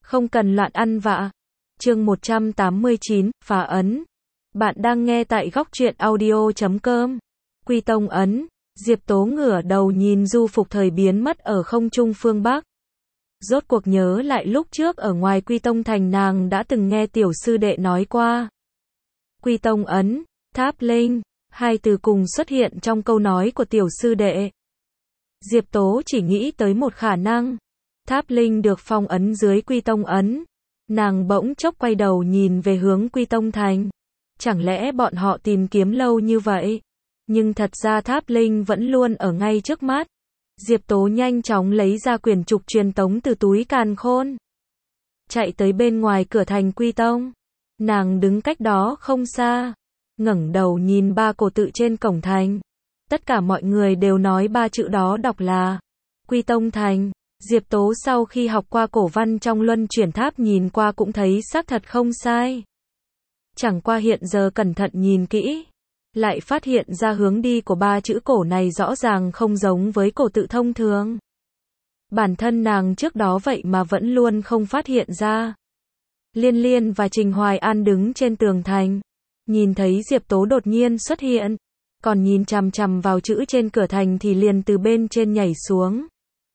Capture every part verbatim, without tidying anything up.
Không cần loạn ăn vạ. Chương một trăm tám mươi chín, phá ấn. Bạn đang nghe tại góc truyện audio chấm com. Quy Tông ấn. Diệp Tố ngửa đầu nhìn du phục thời biến mất ở không trung phương Bắc. Rốt cuộc nhớ lại lúc trước ở ngoài Quy Tông thành nàng đã từng nghe tiểu sư đệ nói qua. Quy Tông ấn, tháp linh, hai từ cùng xuất hiện trong câu nói của tiểu sư đệ. Diệp Tố chỉ nghĩ tới một khả năng. Tháp linh được phong ấn dưới Quy Tông ấn. Nàng bỗng chốc quay đầu nhìn về hướng Quy Tông thành. Chẳng lẽ bọn họ tìm kiếm lâu như vậy? Nhưng thật ra tháp linh vẫn luôn ở ngay trước mắt. Diệp Tố nhanh chóng lấy ra quyển trục truyền tống từ túi càn khôn. Chạy tới bên ngoài cửa thành Quy Tông. Nàng đứng cách đó không xa. Ngẩng đầu nhìn ba cổ tự trên cổng thành. Tất cả mọi người đều nói ba chữ đó đọc là Quy Tông thành. Diệp Tố sau khi học qua cổ văn trong luân chuyển tháp nhìn qua cũng thấy xác thật không sai. Chẳng qua hiện giờ cẩn thận nhìn kỹ, lại phát hiện ra hướng đi của ba chữ cổ này rõ ràng không giống với cổ tự thông thường. Bản thân nàng trước đó vậy mà vẫn luôn không phát hiện ra. Liên Liên và Trình Hoài An đứng trên tường thành, nhìn thấy Diệp Tố đột nhiên xuất hiện, còn nhìn chằm chằm vào chữ trên cửa thành thì liền từ bên trên nhảy xuống.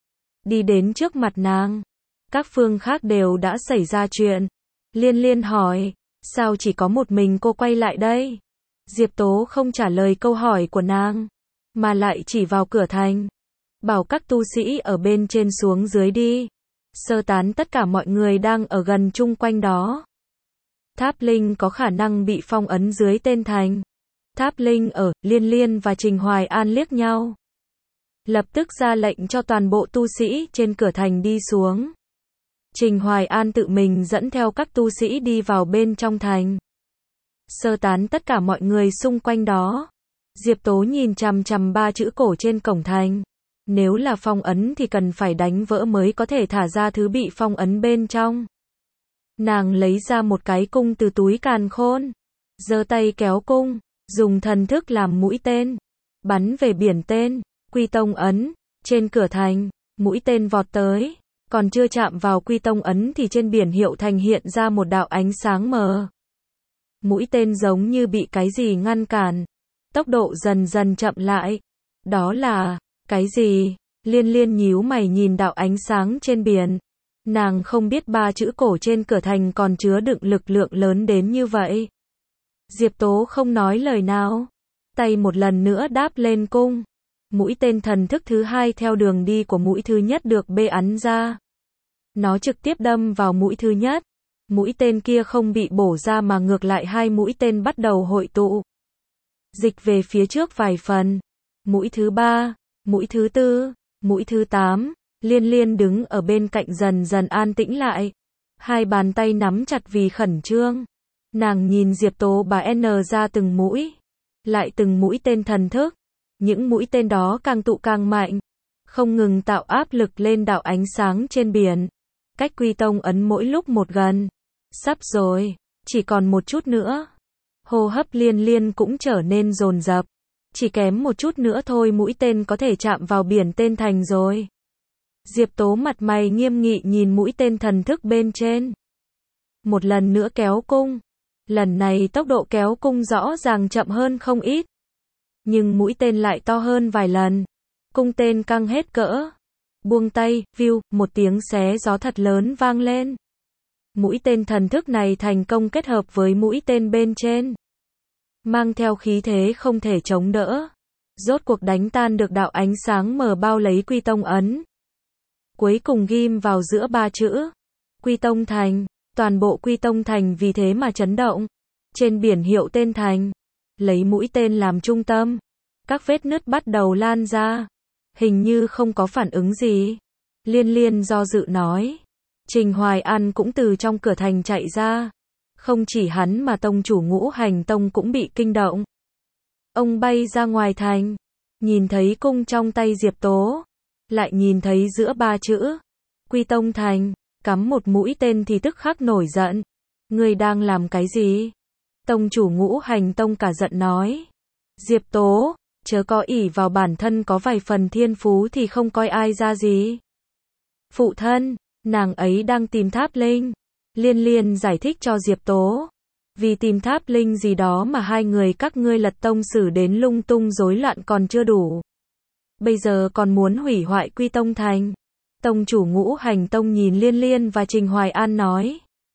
Đi đến trước mặt nàng. Các phương khác đều đã xảy ra chuyện. Liên Liên hỏi, sao chỉ có một mình cô quay lại đây? Diệp Tố không trả lời câu hỏi của nàng, mà lại chỉ vào cửa thành. Bảo các tu sĩ ở bên trên xuống dưới đi. Sơ tán tất cả mọi người đang ở gần chung quanh đó. Tháp linh có khả năng bị phong ấn dưới tên thành. Tháp linh ở, Liên Liên và Trình Hoài An liếc nhau. Lập tức ra lệnh cho toàn bộ tu sĩ trên cửa thành đi xuống. Trình Hoài An tự mình dẫn theo các tu sĩ đi vào bên trong thành. Sơ tán tất cả mọi người xung quanh đó. Diệp Tố nhìn chằm chằm ba chữ cổ trên cổng thành. Nếu là phong ấn thì cần phải đánh vỡ mới có thể thả ra thứ bị phong ấn bên trong. Nàng lấy ra một cái cung từ túi càn khôn. Giơ tay kéo cung, dùng thần thức làm mũi tên. Bắn về biển tên. Quy Tông ấn, trên cửa thành, mũi tên vọt tới, còn chưa chạm vào Quy Tông ấn thì trên biển hiệu thành hiện ra một đạo ánh sáng mờ. Mũi tên giống như bị cái gì ngăn cản, tốc độ dần dần chậm lại. Đó là, cái gì? Liên Liên nhíu mày nhìn đạo ánh sáng trên biển. Nàng không biết ba chữ cổ trên cửa thành còn chứa đựng lực lượng lớn đến như vậy. Diệp Tố không nói lời nào, tay một lần nữa đáp lên cung. Mũi tên thần thức thứ hai theo đường đi của mũi thứ nhất được bê ắn ra. Nó trực tiếp đâm vào mũi thứ nhất. Mũi tên kia không bị bổ ra mà ngược lại hai mũi tên bắt đầu hội tụ. Dịch về phía trước vài phần. Mũi thứ ba, mũi thứ tư, mũi thứ tám. Liên Liên đứng ở bên cạnh dần dần an tĩnh lại. Hai bàn tay nắm chặt vì khẩn trương. Nàng nhìn Diệp Tố bà N ra từng mũi. Lại từng mũi tên thần thức. Những mũi tên đó càng tụ càng mạnh, không ngừng tạo áp lực lên đạo ánh sáng trên biển. Cách Quy Tông ấn mỗi lúc một gần. Sắp rồi, chỉ còn một chút nữa. Hô hấp Liên Liên cũng trở nên dồn dập. Chỉ kém một chút nữa thôi mũi tên có thể chạm vào biển tên thành rồi. Diệp Tố mặt mày nghiêm nghị nhìn mũi tên thần thức bên trên. Một lần nữa kéo cung. Lần này tốc độ kéo cung rõ ràng chậm hơn không ít. Nhưng mũi tên lại to hơn vài lần. Cung tên căng hết cỡ. Buông tay, view, một tiếng xé gió thật lớn vang lên. Mũi tên thần thức này thành công kết hợp với mũi tên bên trên. Mang theo khí thế không thể chống đỡ. Rốt cuộc đánh tan được đạo ánh sáng mờ bao lấy Quy Tông ấn. Cuối cùng ghim vào giữa ba chữ. Quy Tông thành. Toàn bộ Quy Tông thành vì thế mà chấn động. Trên biển hiệu tên thành. Lấy mũi tên làm trung tâm. Các vết nứt bắt đầu lan ra. Hình như không có phản ứng gì. Liên Liên do dự nói. Trình Hoài An cũng từ trong cửa thành chạy ra. Không chỉ hắn mà tông chủ Ngũ Hành Tông cũng bị kinh động. Ông bay ra ngoài thành. Nhìn thấy cung trong tay Diệp Tố. Lại nhìn thấy giữa ba chữ. Quy Tông thành. Cắm một mũi tên thì tức khắc nổi giận. Ngươi đang làm cái gì? Tông chủ Ngũ Hành Tông cả giận nói. Diệp Tố, chớ có ỷ vào bản thân có vài phần thiên phú thì không coi ai ra gì. Phụ thân, Nàng ấy đang tìm tháp linh. Liên Liên giải thích cho Diệp Tố. Vì tìm tháp linh gì đó mà hai người các ngươi lật tông xử đến lung tung rối loạn còn chưa đủ. Bây giờ còn muốn hủy hoại Quy Tông Thành. Tông chủ Ngũ Hành Tông nhìn Liên Liên và Trình Hoài An nói.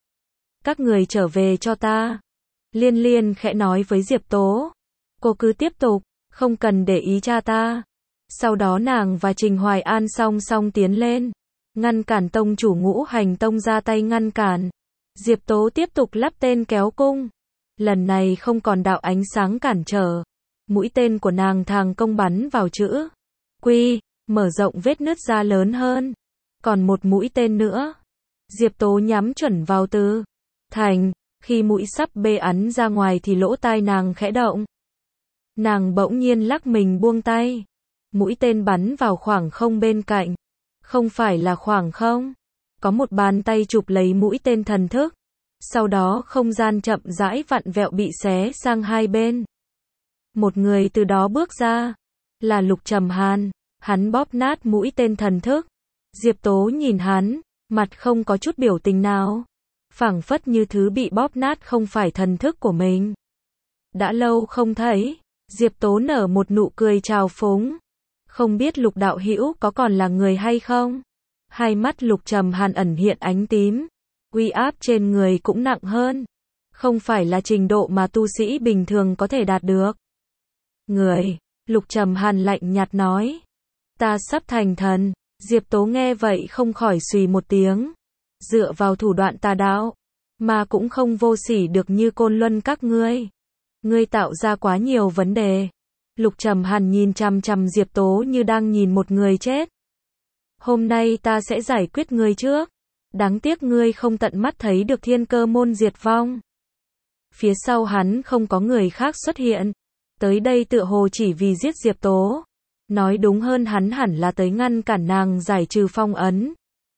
Các người trở về cho ta. Liên Liên khẽ nói với Diệp Tố. Cô cứ tiếp tục, không cần để ý cha ta. Sau đó nàng và Trình Hoài An song song tiến lên. Ngăn cản tông chủ Ngũ Hành Tông ra tay ngăn cản. Diệp Tố tiếp tục lắp tên kéo cung. Lần này không còn đạo ánh sáng cản trở. Mũi tên của nàng thàng công bắn vào chữ Quy, mở rộng vết nứt ra lớn hơn. Còn một mũi tên nữa. Diệp Tố nhắm chuẩn vào từ Thành. Khi mũi sắp bê ắn ra ngoài thì lỗ tai nàng khẽ động. Nàng bỗng nhiên lắc mình buông tay. Mũi tên bắn vào khoảng không bên cạnh. Không phải là khoảng không. Có một bàn tay chụp lấy mũi tên thần thức. Sau đó không gian chậm rãi vặn vẹo bị xé sang hai bên. Một người từ đó bước ra. Là Lục Trầm Hàn. Hắn bóp nát mũi tên thần thức. Diệp Tố nhìn hắn. Mặt không có chút biểu tình nào. Phảng phất như thứ bị bóp nát không phải thần thức của mình. Đã lâu không thấy. Diệp Tố nở một nụ cười trào phúng. Không biết Lục đạo hữu có còn là người hay không? Hai mắt Lục Trầm Hàn ẩn hiện ánh tím. Uy áp trên người cũng nặng hơn. Không phải là trình độ mà tu sĩ bình thường có thể đạt được. Người, Lục Trầm Hàn lạnh nhạt nói. Ta sắp thành thần. Diệp Tố nghe vậy không khỏi xùy một tiếng. Dựa vào thủ đoạn tà đạo, mà cũng không vô sỉ được như Côn Luân các ngươi. Ngươi tạo ra quá nhiều vấn đề. Lục Trầm Hàn nhìn chằm chằm Diệp Tố như đang nhìn một người chết. Hôm nay ta sẽ giải quyết ngươi trước. Đáng tiếc ngươi không tận mắt thấy được Thiên Cơ môn diệt vong. Phía sau hắn không có người khác xuất hiện. Tới đây tựa hồ chỉ vì giết Diệp Tố. Nói đúng hơn hắn hẳn là tới ngăn cản nàng giải trừ phong ấn.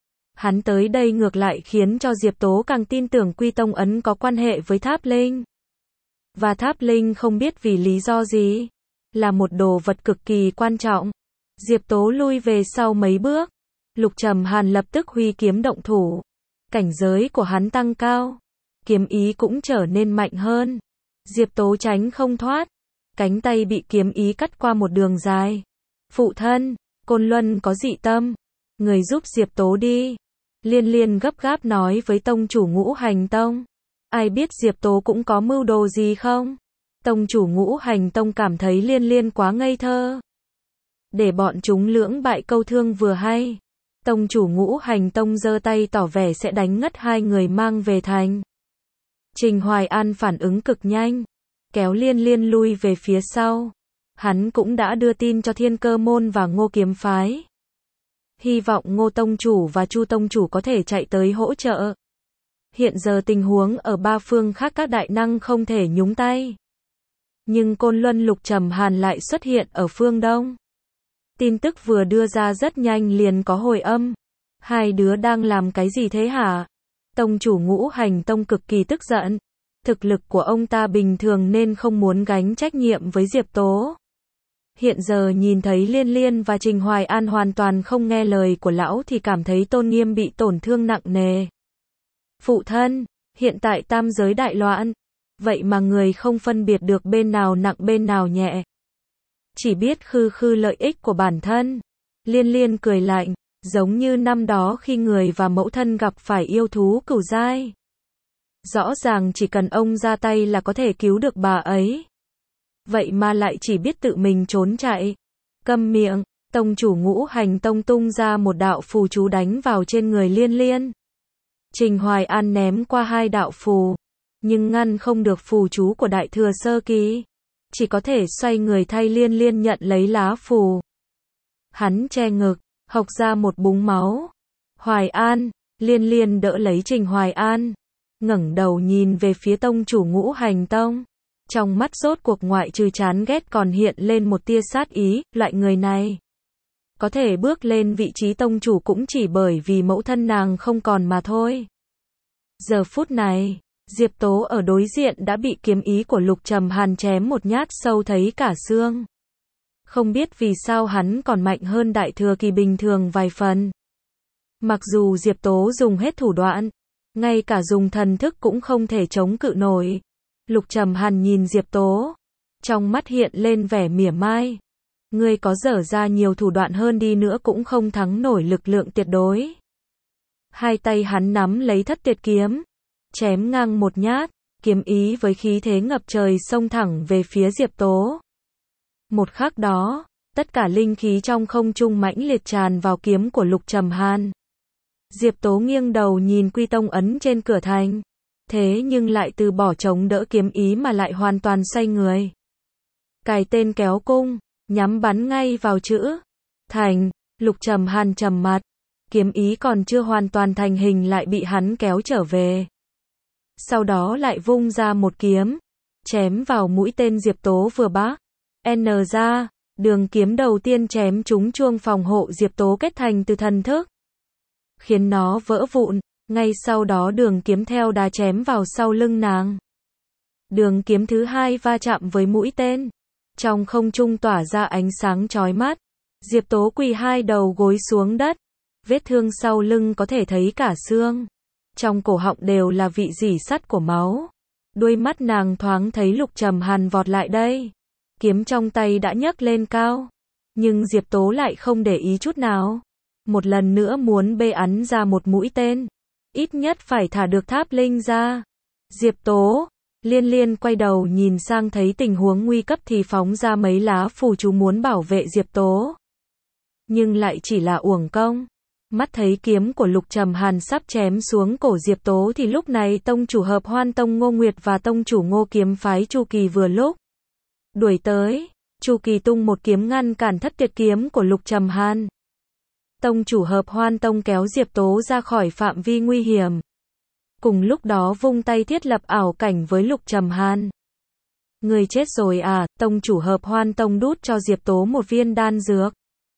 Hắn tới đây ngược lại khiến cho Diệp Tố càng tin tưởng Quy Tông ấn có quan hệ với Tháp Linh. Và Tháp Linh không biết vì lý do gì. Là một đồ vật cực kỳ quan trọng. Diệp Tố lui về sau mấy bước. Lục Trầm Hàn lập tức huy kiếm động thủ. Cảnh giới của hắn tăng cao. Kiếm ý cũng trở nên mạnh hơn. Diệp Tố tránh không thoát. Cánh tay bị kiếm ý cắt qua một đường dài. Phụ thân, Côn Luân có dị tâm. Người giúp Diệp Tố đi. Liên Liên gấp gáp nói với tông chủ Ngũ Hành Tông. Ai biết Diệp Tố cũng có mưu đồ gì không? Tông chủ Ngũ Hành Tông cảm thấy Liên Liên quá ngây thơ. Để bọn chúng lưỡng bại câu thương vừa hay. Tông chủ Ngũ Hành Tông giơ tay tỏ vẻ sẽ đánh ngất hai người mang về thành. Trình Hoài An phản ứng cực nhanh. Kéo Liên Liên lui về phía sau. Hắn cũng đã đưa tin cho Thiên Cơ môn và Ngô Kiếm phái. Hy vọng Ngô tông chủ và Chu tông chủ có thể chạy tới hỗ trợ. Hiện giờ tình huống ở ba phương khác các đại năng không thể nhúng tay. Nhưng Côn Luân Lục Trầm Hàn lại xuất hiện ở phương Đông. Tin tức vừa đưa ra rất nhanh liền có hồi âm. Hai đứa đang làm cái gì thế hả? Tông chủ Ngũ Hành Tông cực kỳ tức giận. Thực lực của ông ta bình thường nên không muốn gánh trách nhiệm với Diệp Tố. Hiện giờ nhìn thấy Liên Liên và Trình Hoài An hoàn toàn không nghe lời của lão thì cảm thấy tôn nghiêm bị tổn thương nặng nề. Phụ thân, hiện tại tam giới đại loạn. Vậy mà người không phân biệt được bên nào nặng bên nào nhẹ. Chỉ biết khư khư lợi ích của bản thân. Liên Liên cười lạnh, giống như năm đó khi người và mẫu thân gặp phải yêu thú cửu giai. Rõ ràng chỉ cần ông ra tay là có thể cứu được bà ấy. Vậy mà lại chỉ biết tự mình trốn chạy. Câm miệng, tông chủ Ngũ Hành Tông tung ra một đạo phù chú đánh vào trên người Liên Liên. Trình Hoài An ném qua hai đạo phù, nhưng ngăn không được phù chú của Đại Thừa Sơ Kỳ. Chỉ có thể xoay người thay Liên Liên nhận lấy lá phù. Hắn che ngực, hộc ra một búng máu. Hoài An, Liên Liên đỡ lấy Trình Hoài An. Ngẩng đầu nhìn về phía tông chủ Ngũ Hành Tông. Trong mắt rốt cuộc ngoại trừ chán ghét còn hiện lên một tia sát ý, loại người này. Có thể bước lên vị trí tông chủ cũng chỉ bởi vì mẫu thân nàng không còn mà thôi. Giờ phút này, Diệp Tố ở đối diện đã bị kiếm ý của Lục Trầm Hàn chém một nhát sâu thấy cả xương. Không biết vì sao hắn còn mạnh hơn Đại Thừa Kỳ bình thường vài phần. Mặc dù Diệp Tố dùng hết thủ đoạn, ngay cả dùng thần thức cũng không thể chống cự nổi. Lục Trầm Hàn nhìn Diệp Tố, trong mắt hiện lên vẻ mỉa mai. Ngươi có dở ra nhiều thủ đoạn hơn đi nữa cũng không thắng nổi lực lượng tuyệt đối. Hai tay hắn nắm lấy thất tuyệt kiếm, chém ngang một nhát, kiếm ý với khí thế ngập trời xông thẳng về phía Diệp Tố. Một khắc đó, tất cả linh khí trong không trung mãnh liệt tràn vào kiếm của Lục Trầm Hàn. Diệp Tố nghiêng đầu nhìn quy tông ấn trên cửa thành, thế nhưng lại từ bỏ chống đỡ kiếm ý mà lại hoàn toàn xoay người. Cài tên kéo cung, nhắm bắn ngay vào chữ thành. Lục Trầm Hàn trầm mặt, kiếm ý còn chưa hoàn toàn thành hình lại bị hắn kéo trở về. Sau đó lại vung ra một kiếm, chém vào mũi tên Diệp Tố vừa bác. N ra, đường kiếm đầu tiên chém trúng chuông phòng hộ Diệp Tố kết thành từ thần thức, khiến nó vỡ vụn, ngay sau đó đường kiếm theo đá chém vào sau lưng nàng. Đường kiếm thứ hai va chạm với mũi tên, trong không trung tỏa ra ánh sáng chói mắt. Diệp Tố quỳ hai đầu gối xuống đất, vết thương sau lưng có thể thấy cả xương. Trong cổ họng đều là vị rỉ sắt của máu. Đuôi mắt nàng thoáng thấy Lục Trầm Hàn vọt lại đây. Kiếm trong tay đã nhấc lên cao. Nhưng Diệp Tố lại không để ý chút nào. Một lần nữa muốn bê ắn ra một mũi tên. Ít nhất phải thả được tháp linh ra. Diệp Tố, Liên Liên quay đầu nhìn sang thấy tình huống nguy cấp thì phóng ra mấy lá phù chú muốn bảo vệ Diệp Tố. Nhưng lại chỉ là uổng công. Mắt thấy kiếm của Lục Trầm Hàn sắp chém xuống cổ Diệp Tố thì lúc này tông chủ Hợp Hoan Tông Ngô Nguyệt và tông chủ Ngô Kiếm phái Chu Kỳ vừa lúc đuổi tới. Chu Kỳ tung một kiếm ngăn cản thất tuyệt kiếm của Lục Trầm Hàn. Tông chủ Hợp Hoan Tông kéo Diệp Tố ra khỏi phạm vi nguy hiểm. Cùng lúc đó vung tay thiết lập ảo cảnh với Lục Trầm Hàn. Người chết rồi à, tông chủ Hợp Hoan Tông đút cho Diệp Tố một viên đan dược.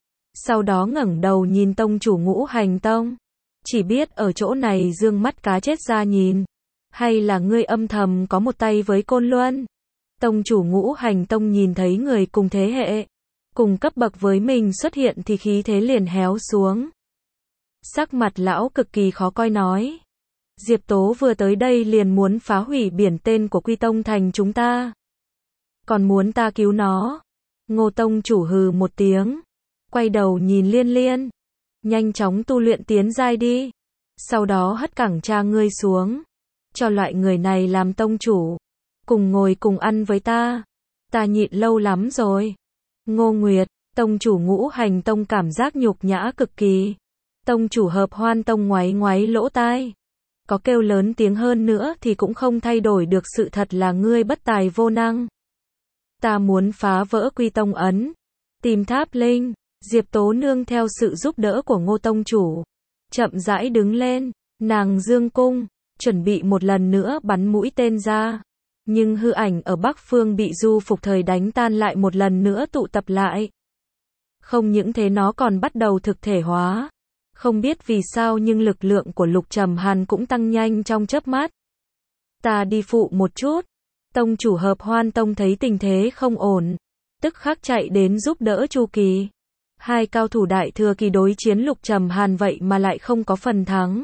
Sau đó ngẩng đầu nhìn tông chủ Ngũ Hành Tông. Chỉ biết ở chỗ này dương mắt cá chết ra nhìn. Hay là ngươi âm thầm có một tay với Côn Luân? Tông chủ Ngũ Hành Tông nhìn thấy người cùng thế hệ, cùng cấp bậc với mình xuất hiện thì khí thế liền héo xuống. Sắc mặt lão cực kỳ khó coi nói. Diệp Tố vừa tới đây liền muốn phá hủy biển tên của Quy Tông thành chúng ta. Còn muốn ta cứu nó. Ngô tông chủ hừ một tiếng. Quay đầu nhìn Liên Liên. Nhanh chóng tu luyện tiến giai đi. Sau đó hất cẳng cha ngươi xuống. Cho loại người này làm tông chủ. Cùng ngồi cùng ăn với ta. Ta nhịn lâu lắm rồi. Ngô Nguyệt, tông chủ Ngũ Hành Tông cảm giác nhục nhã cực kỳ. Tông chủ Hợp Hoan Tông ngoáy ngoáy lỗ tai. Có kêu lớn tiếng hơn nữa thì cũng không thay đổi được sự thật là ngươi bất tài vô năng. Ta muốn phá vỡ Quy Tông ấn. Tìm tháp linh. Diệp Tố nương theo sự giúp đỡ của Ngô tông chủ. Chậm rãi đứng lên. Nàng dương cung. Chuẩn bị một lần nữa bắn mũi tên ra. Nhưng hư ảnh ở Bắc Phương bị Du Phục Thời đánh tan lại một lần nữa tụ tập lại. Không những thế nó còn bắt đầu thực thể hóa. Không biết vì sao nhưng lực lượng của Lục Trầm Hàn cũng tăng nhanh trong chớp mắt. Ta đi phụ một chút. Tông chủ Hợp Hoan Tông thấy tình thế không ổn. Tức khắc chạy đến giúp đỡ Chu Kỳ. Hai cao thủ đại thừa kỳ đối chiến Lục Trầm Hàn vậy mà lại không có phần thắng.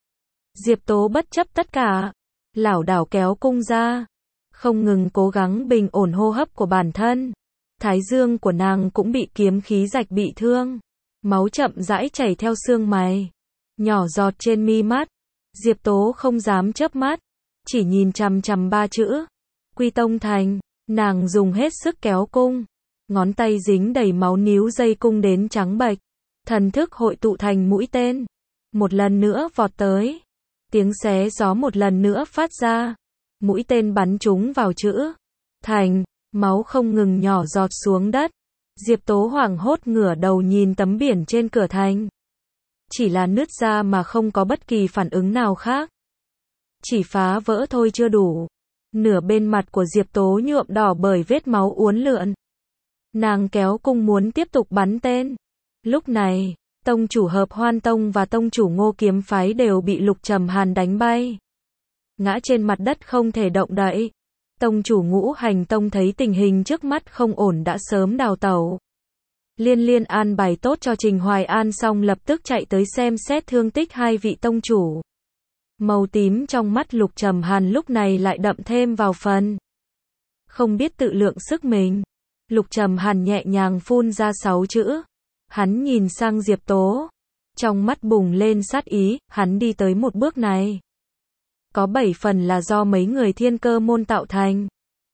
Diệp Tố bất chấp tất cả. Lảo đảo kéo cung ra. Không ngừng cố gắng bình ổn hô hấp của bản thân. Thái dương của nàng cũng bị kiếm khí rạch bị thương. Máu chậm rãi chảy theo xương mày. Nhỏ giọt trên mi mắt. Diệp Tố không dám chớp mắt. Chỉ nhìn chằm chằm ba chữ. Quy Tông thành. Nàng dùng hết sức kéo cung. Ngón tay dính đầy máu níu dây cung đến trắng bệch. Thần thức hội tụ thành mũi tên. Một lần nữa vọt tới. Tiếng xé gió một lần nữa phát ra. Mũi tên bắn trúng vào chữ thành. Máu không ngừng nhỏ giọt xuống đất. Diệp Tố hoảng hốt ngửa đầu nhìn tấm biển trên cửa thành. Chỉ là nứt ra mà không có bất kỳ phản ứng nào khác. Chỉ phá vỡ thôi chưa đủ. Nửa bên mặt của Diệp Tố nhuộm đỏ bởi vết máu uốn lượn. Nàng kéo cung muốn tiếp tục bắn tên. Lúc này, tông chủ Hợp Hoan Tông và tông chủ Ngô Kiếm phái đều bị Lục Trầm Hàn đánh bay. Ngã trên mặt đất không thể động đậy. Tông chủ Ngũ Hành Tông thấy tình hình trước mắt không ổn đã sớm đào tẩu. Liên Liên an bài tốt cho Trình Hoài An xong lập tức chạy tới xem xét thương tích hai vị tông chủ. Màu tím trong mắt Lục Trầm Hàn lúc này lại đậm thêm vào phần. Không biết tự lượng sức mình. Lục Trầm Hàn nhẹ nhàng phun ra sáu chữ. Hắn nhìn sang Diệp Tố. Trong mắt bùng lên sát ý, hắn đi tới một bước này. Có bảy phần là do mấy người thiên cơ môn tạo thành.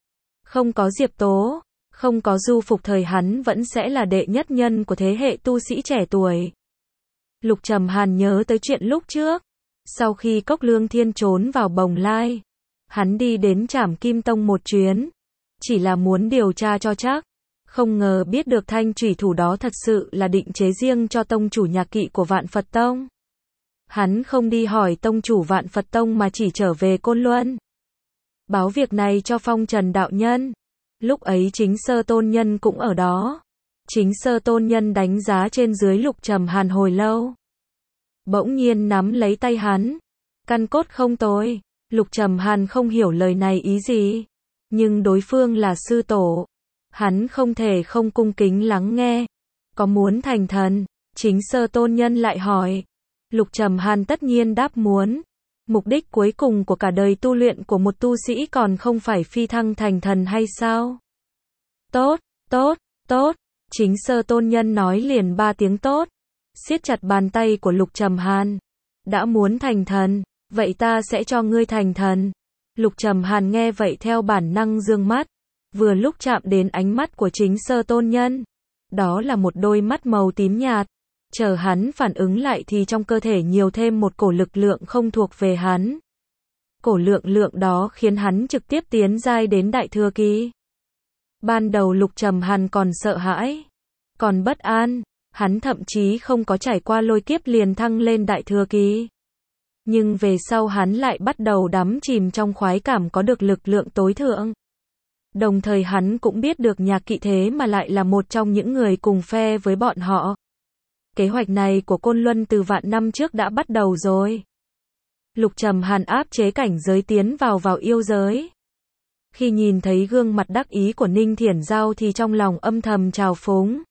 Không có Diệp Tố, không có Du Phục Thời hắn vẫn sẽ là đệ nhất nhân của thế hệ tu sĩ trẻ tuổi. Lục Trầm Hàn nhớ tới chuyện lúc trước. Sau khi Cốc Lương Thiên trốn vào Bồng Lai, hắn đi đến Trảm Kim Tông một chuyến. Chỉ là muốn điều tra cho chắc. Không ngờ biết được thanh chủy thủ đó thật sự là định chế riêng cho tông chủ nhạc kỵ của Vạn Phật Tông. Hắn không đi hỏi tông chủ Vạn Phật Tông mà chỉ trở về Côn Luân. Báo việc này cho Phong Trần đạo nhân. Lúc ấy chính Sơ Tôn Nhân cũng ở đó. Chính Sơ Tôn Nhân đánh giá trên dưới Lục Trầm Hàn hồi lâu. Bỗng nhiên nắm lấy tay hắn. Căn cốt không tồi. Lục Trầm Hàn không hiểu lời này ý gì. Nhưng đối phương là sư tổ. Hắn không thể không cung kính lắng nghe. Có muốn thành thần? Chính Sơ Tôn Nhân lại hỏi. Lục Trầm Hàn tất nhiên đáp muốn. Mục đích cuối cùng của cả đời tu luyện của một tu sĩ còn không phải phi thăng thành thần hay sao? Tốt, tốt, tốt. Chính Sơ Tôn Nhân nói liền ba tiếng tốt. Siết chặt bàn tay của Lục Trầm Hàn. Đã muốn thành thần, vậy ta sẽ cho ngươi thành thần. Lục Trầm Hàn nghe vậy theo bản năng dương mắt. Vừa lúc chạm đến ánh mắt của chính Sơ Tôn Nhân. Đó là một đôi mắt màu tím nhạt. Chờ hắn phản ứng lại thì trong cơ thể nhiều thêm một cổ lực lượng không thuộc về hắn. Cổ lượng lượng đó khiến hắn trực tiếp tiến giai đến đại thừa kỳ. Ban đầu Lục Trầm Hàn còn sợ hãi, còn bất an, hắn thậm chí không có trải qua lôi kiếp liền thăng lên đại thừa kỳ. Nhưng về sau hắn lại bắt đầu đắm chìm trong khoái cảm có được lực lượng tối thượng. Đồng thời hắn cũng biết được Nhạc Kỵ thế mà lại là một trong những người cùng phe với bọn họ. Kế hoạch này của Côn Luân từ vạn năm trước đã bắt đầu rồi. Lục Trầm Hàn áp chế cảnh giới tiến vào vào yêu giới. Khi nhìn thấy gương mặt đắc ý của Ninh Thiển Giao thì trong lòng âm thầm trào phúng.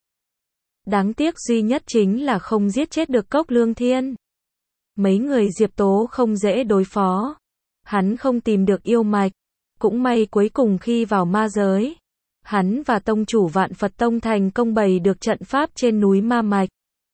Đáng tiếc duy nhất chính là không giết chết được Cốc Lương Thiên. Mấy người Diệp Tố không dễ đối phó. Hắn không tìm được yêu mạch. Cũng may cuối cùng khi vào ma giới, hắn và tông chủ Vạn Phật Tông thành công bày được trận pháp trên núi Ma Mạch.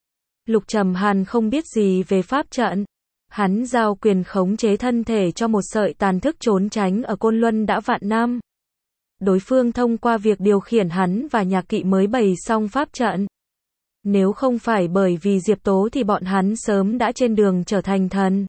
Lục Trầm Hàn không biết gì về pháp trận. Hắn giao quyền khống chế thân thể cho một sợi tàn thức trốn tránh ở Côn Luân đã vạn năm. Đối phương thông qua việc điều khiển hắn và Nhạc Kỵ mới bày xong pháp trận. Nếu không phải bởi vì Diệp Tố thì bọn hắn sớm đã trên đường trở thành thần.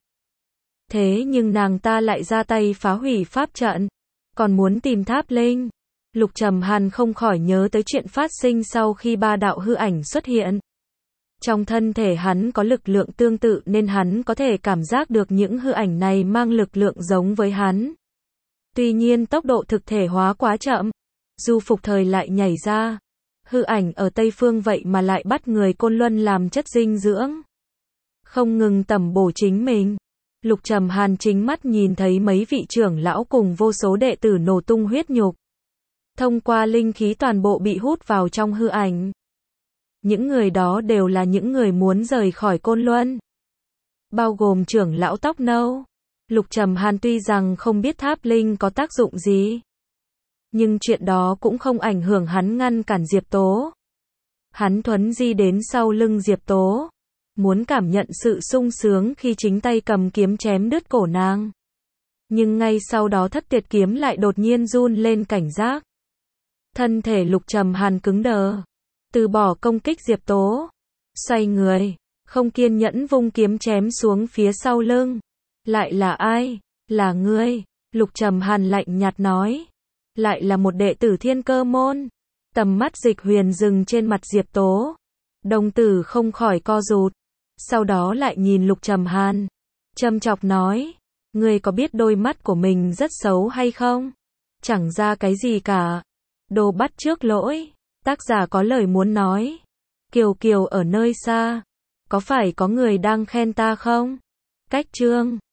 Thế nhưng nàng ta lại ra tay phá hủy pháp trận. Còn muốn tìm tháp linh. Lục Trầm Hàn không khỏi nhớ tới chuyện phát sinh sau khi ba đạo hư ảnh xuất hiện. Trong thân thể hắn có lực lượng tương tự nên hắn có thể cảm giác được những hư ảnh này mang lực lượng giống với hắn. Tuy nhiên tốc độ thực thể hóa quá chậm. Du Phục Thời lại nhảy ra. Hư ảnh ở Tây Phương vậy mà lại bắt người Côn Luân làm chất dinh dưỡng. Không ngừng tẩm bổ chính mình. Lục Trầm Hàn chính mắt nhìn thấy mấy vị trưởng lão cùng vô số đệ tử nổ tung huyết nhục. Thông qua linh khí toàn bộ bị hút vào trong hư ảnh. Những người đó đều là những người muốn rời khỏi Côn Luân. Bao gồm trưởng lão tóc nâu. Lục Trầm Hàn tuy rằng không biết tháp linh có tác dụng gì. Nhưng chuyện đó cũng không ảnh hưởng hắn ngăn cản Diệp Tố. Hắn thuấn di đến sau lưng Diệp Tố. Muốn cảm nhận sự sung sướng khi chính tay cầm kiếm chém đứt cổ nàng. Nhưng ngay sau đó Thất Tuyệt kiếm lại đột nhiên run lên cảnh giác. Thân thể Lục Trầm Hàn cứng đờ. Từ bỏ công kích Diệp Tố. Xoay người. Không kiên nhẫn vung kiếm chém xuống phía sau lưng. Lại là ai? Là ngươi. Lục Trầm Hàn lạnh nhạt nói. Lại là một đệ tử Thiên Cơ môn. Tầm mắt Dịch Huyền dừng trên mặt Diệp Tố. Đồng tử không khỏi co rụt. Sau đó lại nhìn Lục Trầm Hàn. Châm chọc nói. Ngươi có biết đôi mắt của mình rất xấu hay không? Chẳng ra cái gì cả. Đồ bắt trước lỗi. Tác giả có lời muốn nói. Kiều Kiều ở nơi xa. Có phải có người đang khen ta không? Cách chương.